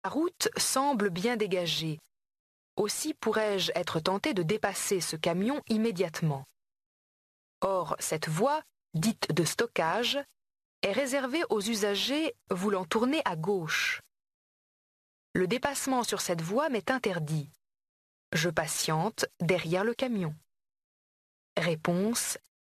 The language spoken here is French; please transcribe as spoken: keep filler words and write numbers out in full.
La route semble bien dégagée. Aussi pourrais-je être tenté de dépasser ce camion immédiatement. Or, cette voie, dite de stockage, est réservée aux usagers voulant tourner à gauche. Le dépassement sur cette voie m'est interdit. Je patiente derrière le camion. Réponse